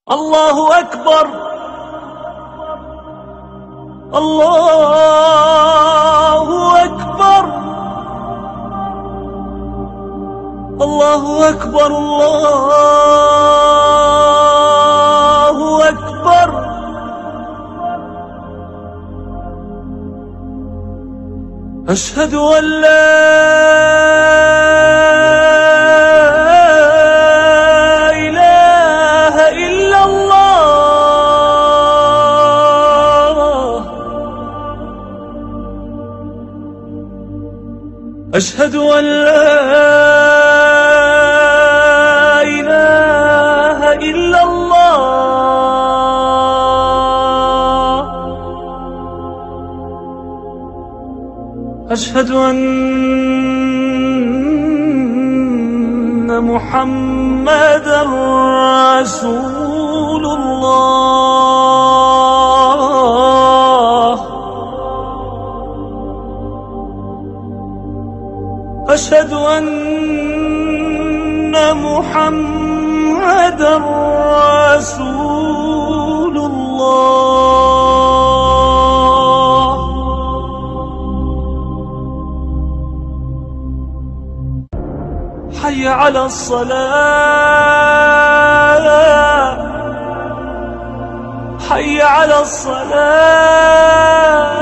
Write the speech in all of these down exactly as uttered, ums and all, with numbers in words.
الله أكبر، الله أكبر، الله أكبر، الله أكبر. أشهد أن لا أشهد أن لا إله إلا الله. أشهد أن محمدًا رسول الله. أشهد أن محمدًا رسول الله. حي على الصلاة، حي على الصلاة.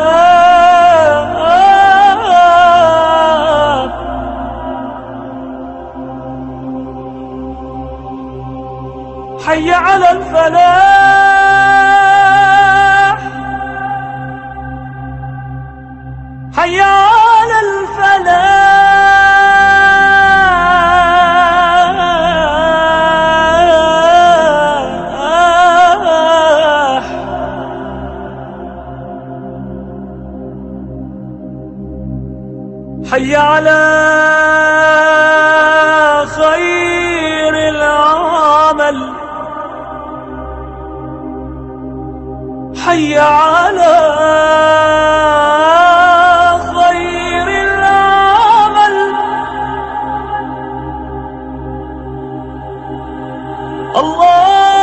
حي على الفلاح، حي على الفلاح. حي على خير العمل. حي على خير العمل. الله